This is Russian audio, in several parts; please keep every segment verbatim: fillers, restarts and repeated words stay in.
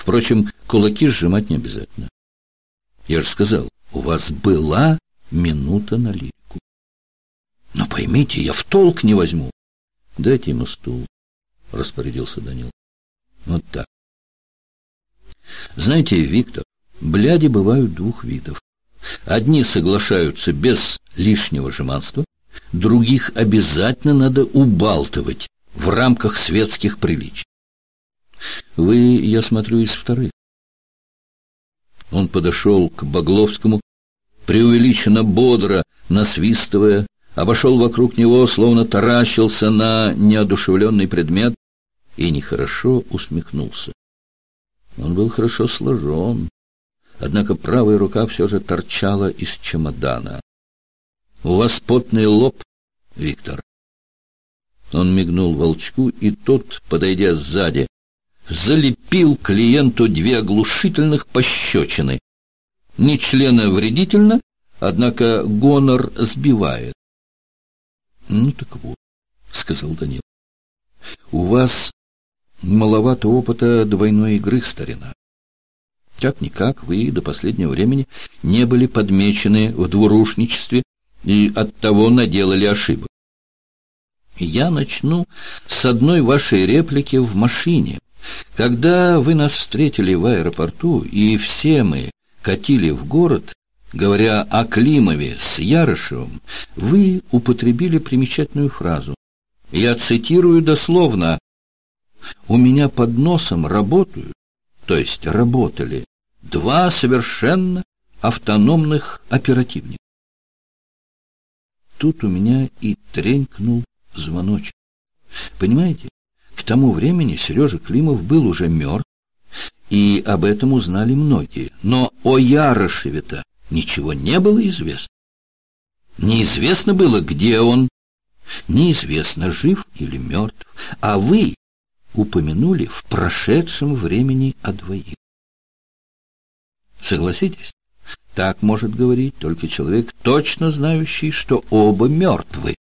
Впрочем, кулаки сжимать не обязательно. Я же сказал, у вас была минута на лирику. Но поймите, я в толк не возьму. Дайте ему стул, распорядился Данил. Вот так. Знаете, Виктор, бляди бывают двух видов. Одни соглашаются без лишнего жеманства, других обязательно надо убалтывать в рамках светских приличий. Вы, я смотрю, из вторых. Он подошел к Багловскому, преувеличенно бодро насвистывая, обошел вокруг него, словно таращился на неодушевленный предмет, и нехорошо усмехнулся. Он был хорошо сложен, однако правая рука все же торчала из чемодана. — У вас потный лоб, Виктор. Он мигнул Волчку, и тот, подойдя сзади, залепил клиенту две оглушительных пощечины. Не членовредительно, однако гонор сбивает. — Ну так вот, — сказал Данил, — у вас маловато опыта двойной игры, старина. Как-никак вы до последнего времени не были подмечены в двурушничестве и оттого наделали ошибок. Я начну с одной вашей реплики в машине. Когда вы нас встретили в аэропорту, и все мы катили в город, говоря о Климове с Ярышевым, вы употребили примечательную фразу. Я цитирую дословно: «У меня под носом работают, то есть работали, два совершенно автономных оперативника». Тут у меня и тренькнул звоночек. Понимаете, к тому времени Сережа Климов был уже мертв, и об этом узнали многие. Но о Ярышеве-то ничего не было известно. Неизвестно было, где он, неизвестно, жив или мертв, а вы упомянули в прошедшем времени о двоих. Согласитесь, так может говорить только человек, точно знающий, что оба мертвы.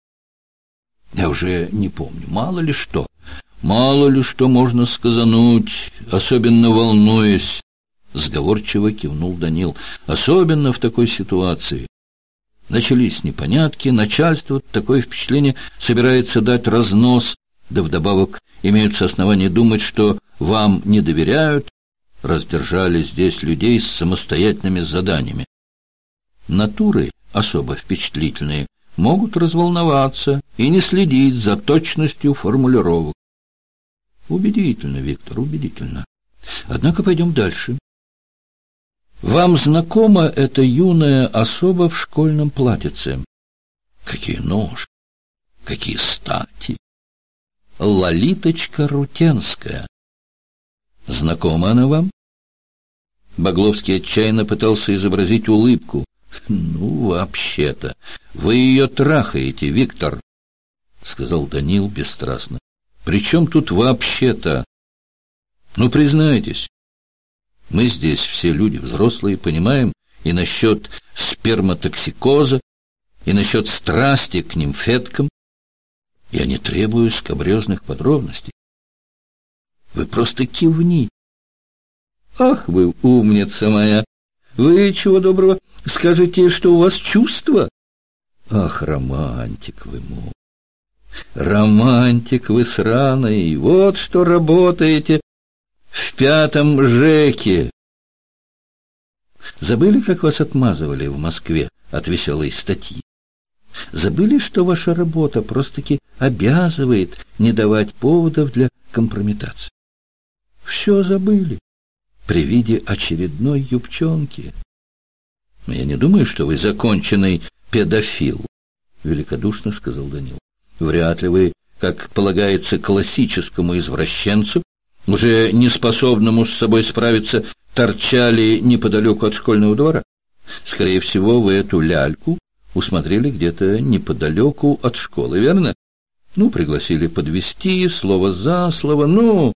Я уже не помню, мало ли что, мало ли что можно сказануть, особенно волнуясь, — сговорчиво кивнул Данил, — особенно в такой ситуации. Начались непонятки, начальство, такое впечатление, собирается дать разнос, да вдобавок имеются основания думать, что вам не доверяют, раздержали здесь людей с самостоятельными заданиями. Натуры особо впечатлительные могут разволноваться и не следить за точностью формулировок. Убедительно, Виктор, убедительно. Однако пойдем дальше. Вам знакома эта юная особа в школьном платьице? Какие ножки, какие стати! Лолиточка Рутенская. Знакома она вам? Багловский отчаянно пытался изобразить улыбку. Ну, вообще-то, вы ее трахаете, Виктор, — сказал Данил бесстрастно. При чем тут вообще-то? Ну, признайтесь. Мы здесь все люди взрослые, понимаем и насчет сперматоксикоза, и насчет страсти к нимфеткам. Я не требую скабрезных подробностей. Вы просто кивните. Ах, вы умница моя! Вы, чего доброго, скажете, что у вас чувства? Ах, романтик вы мой! Романтик вы сраный! Вот что работаете в пятом ЖЭКе. Забыли, как вас отмазывали в Москве от веселой статьи? Забыли, что ваша работа просто-таки обязывает не давать поводов для компрометации? Все забыли при виде очередной юбчонки. Я не думаю, что вы законченный педофил, — великодушно сказал Данил. Вряд ли вы, как полагается классическому извращенцу, уже неспособному с собой справиться, торчали неподалеку от школьного двора. Скорее всего, вы эту ляльку усмотрели где-то неподалеку от школы, верно? Ну, пригласили подвезти, слово за слово, ну...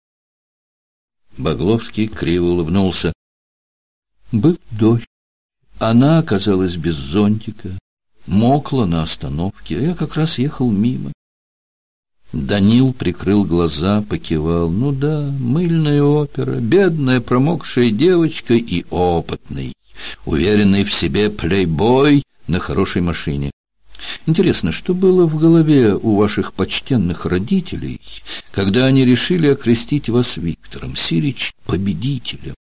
Багловский криво улыбнулся. Был дождь. Она оказалась без зонтика, мокла на остановке, а я как раз ехал мимо. Данил прикрыл глаза, покивал. Ну да, мыльная опера, бедная промокшая девочка и опытный, уверенный в себе плейбой на хорошей машине. Интересно, что было в голове у ваших почтенных родителей, когда они решили окрестить вас Виктором Сирич победителем?